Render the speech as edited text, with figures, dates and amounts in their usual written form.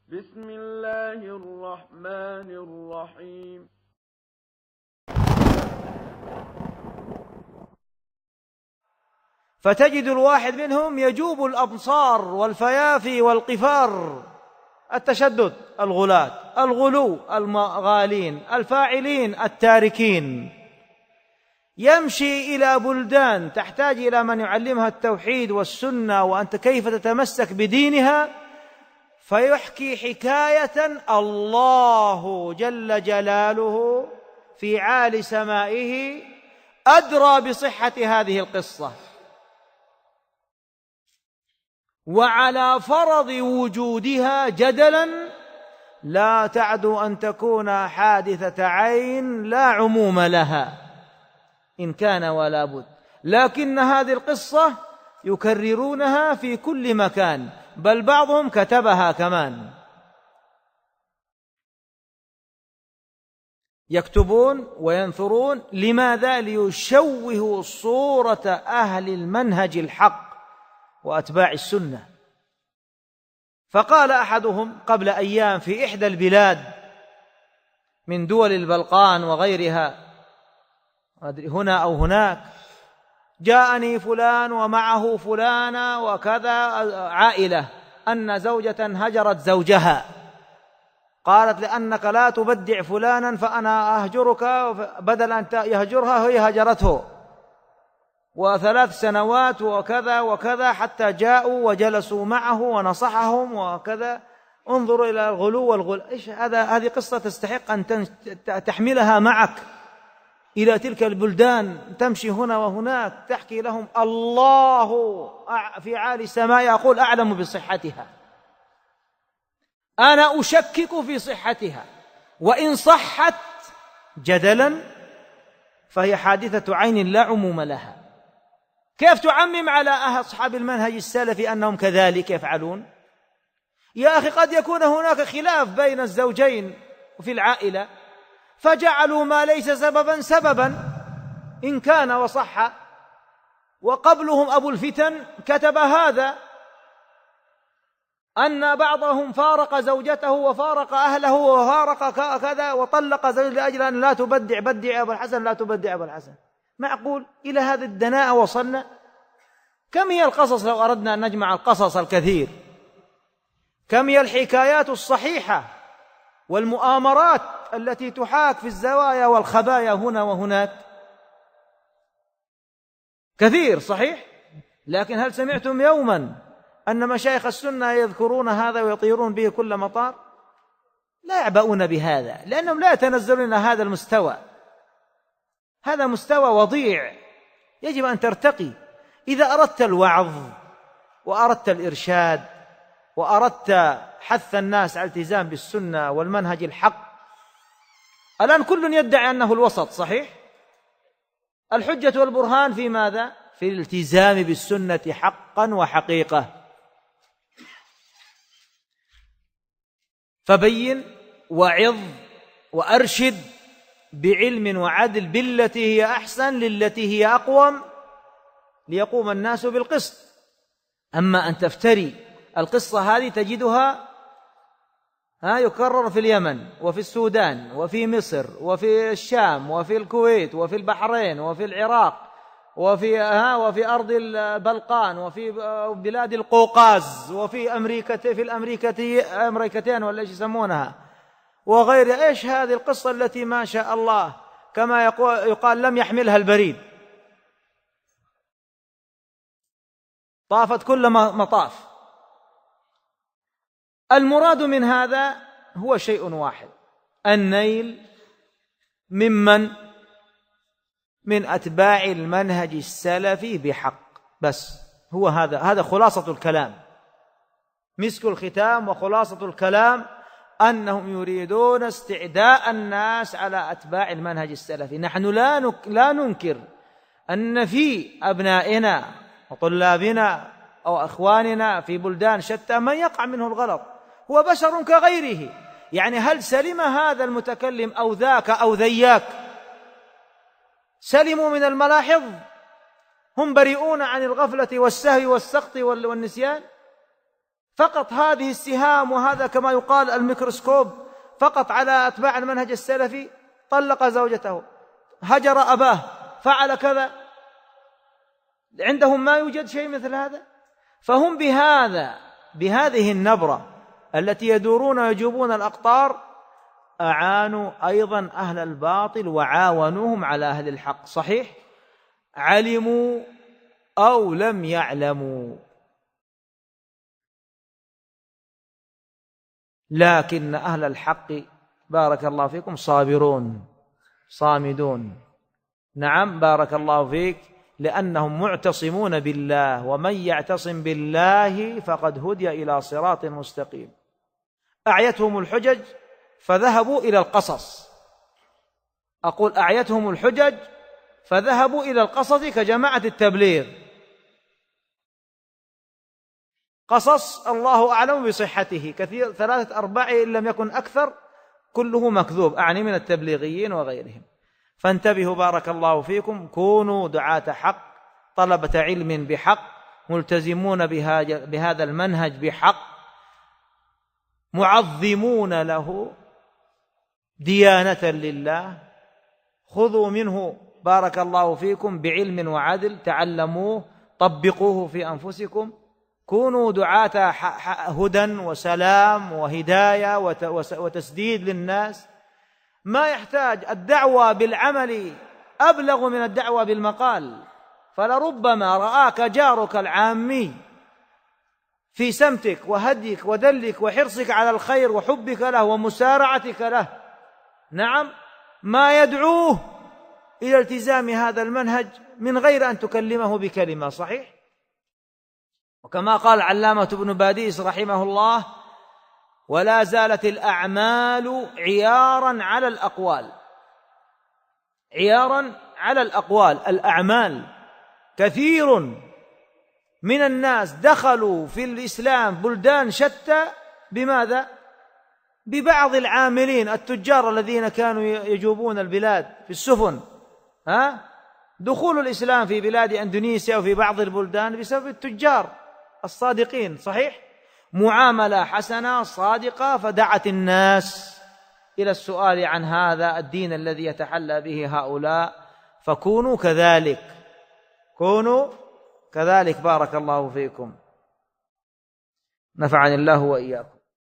بسم الله الرحمن الرحيم. فتجد الواحد منهم يجوب الأبصار والفيافي والقفار، التشدد، الغلاة، الغلو، المغالين، الفاعلين، التاركين، يمشي إلى بلدان تحتاج إلى من يعلمها التوحيد والسنة وأنت كيف تتمسك بدينها، فيحكي حكاية الله جل جلاله في عالي سمائه أدرى بصحة هذه القصة، وعلى فرض وجودها جدلا لا تعدو أن تكون حادثة عين لا عموم لها إن كان ولا بد، لكن هذه القصة يكررونها في كل مكان، بل بعضهم كتبها كمان، يكتبون وينثرون. لماذا؟ ليشوهوا صورة أهل المنهج الحق وأتباع السنة. فقال أحدهم قبل أيام في إحدى البلاد من دول البلقان وغيرها، هنا أو هناك، جاءني فلان ومعه فلانة وكذا عائلة، أن زوجة هجرت زوجها، قالت لأنك لا تبدع فلانا فأنا أهجرك، بدل أن يهجرها هي هجرته، و3 سنوات وكذا وكذا، حتى جاءوا وجلسوا معه ونصحهم وكذا. انظروا إلى الغلو والغل. إيش هذه قصة تستحق أن تحملها معك إلى تلك البلدان، تمشي هنا وهناك تحكي لهم الله في عالي السماء يقول أعلم بصحتها، أنا أشكك في صحتها، وإن صحت جدلا فهي حادثة عين لا عموم لها. كيف تعمم على أصحاب المنهج السلفي أنهم كذلك يفعلون؟ يا أخي قد يكون هناك خلاف بين الزوجين في العائلة فجعلوا ما ليس سببا سببا إن كان وصح. وقبلهم أبو الفتن كتب هذا، أن بعضهم فارق زوجته وفارق أهله وفارق كذا وطلق زوجته لأجل أن لا تبدع، بدع أبو الحسن، لا تبدع أبو الحسن. معقول إلى هذه الدناءة وصلنا؟ كم هي القصص لو أردنا أن نجمع القصص الكثير؟ كم هي الحكايات الصحيحة والمؤامرات التي تحاك في الزوايا والخبايا هنا وهناك؟ كثير صحيح. لكن هل سمعتم يوما أن مشايخ السنة يذكرون هذا ويطيرون به كل مطار؟ لا يعبؤون بهذا، لأنهم لا يتنزلون إلى هذا المستوى. هذا مستوى وضيع، يجب أن ترتقي. إذا أردت الوعظ وأردت الإرشاد وأردت حث الناس على الالتزام بالسنة والمنهج الحق، الآن كل يدعي أنه الوسط، صحيح؟ الحجة والبرهان في ماذا؟ في الالتزام بالسنة حقا وحقيقة. فبين وعظ وأرشد بعلم وعدل بالتي هي أحسن للتي هي أقوم، ليقوم الناس بالقسط. أما أن تفتري، القصة هذه تجدها يكرر في اليمن وفي السودان وفي مصر وفي الشام وفي الكويت وفي البحرين وفي العراق وفي أرض البلقان وفي بلاد القوقاز وفي الأمريكتين ولا إيش يسمونها وغير. إيش هذه القصة التي ما شاء الله كما يقال لم يحملها البريد، طافت كل مطاف. المراد من هذا هو شيء واحد، النيل من أتباع المنهج السلفي بحق، بس هو هذا خلاصة الكلام، مسك الختام وخلاصة الكلام، أنهم يريدون استعداء الناس على أتباع المنهج السلفي. نحن لا ننكر أن في أبنائنا وطلابنا أو أخواننا في بلدان شتى من يقع منه الغلط، هو بشر كغيره. يعني هل سلم هذا المتكلم أو ذاك أو ذياك سلموا من الملاحظ؟ هم بريئون عن الغفلة والسهو والسقط والنسيان. فقط هذه السهام وهذا كما يقال الميكروسكوب فقط على أتباع المنهج السلفي، طلق زوجته، هجر أباه، فعل كذا، عندهم ما يوجد شيء مثل هذا. فهم بهذه النبرة التي يدورون ويجوبون الأقطار أعانوا أيضا أهل الباطل وعاونوهم على أهل الحق، صحيح، علموا أو لم يعلموا. لكن أهل الحق بارك الله فيكم صابرون صامدون. نعم بارك الله فيك، لأنهم معتصمون بالله، ومن يعتصم بالله فقد هدي إلى صراط مستقيم. أعيتهم الحجج فذهبوا إلى القصص، أقول أعيتهم الحجج فذهبوا إلى القصص كجماعة التبليغ، قصص الله أعلم بصحته، كثير 3/4 إن لم يكن أكثر كله مكذوب، أعني من التبليغيين وغيرهم. فانتبهوا بارك الله فيكم، كونوا دعاة حق، طلبة علم بحق، ملتزمون بهذا المنهج بحق، معظمون له ديانة لله. خذوا منه بارك الله فيكم بعلم وعدل، تعلموه طبقوه في أنفسكم، كونوا دعاة هدى وسلام وهداية وتسديد للناس. ما يحتاج الدعوة بالعمل أبلغ من الدعوة بالمقال، فلربما رآك جارك العامي في سمتك وهديك وذلك وحرصك على الخير وحبك له ومسارعتك له، نعم، ما يدعوه إلى التزام هذا المنهج من غير أن تكلمه بكلمة، صحيح. وكما قال العلامة ابن باديس رحمه الله: ولا زالت الأعمال عيارا على الأقوال، عيارا على الأقوال. الأعمال كثير من الناس دخلوا في الإسلام بلدان شتى بماذا؟ ببعض العاملين التجار الذين كانوا يجوبون البلاد في السفن. دخول الإسلام في بلاد أندونيسيا وفي بعض البلدان بسبب التجار الصادقين، صحيح، معاملة حسنة صادقة، فدعت الناس إلى السؤال عن هذا الدين الذي يتحلى به هؤلاء. فكونوا كذلك، كونوا كذلك بارك الله فيكم، نفعني الله وإياكم.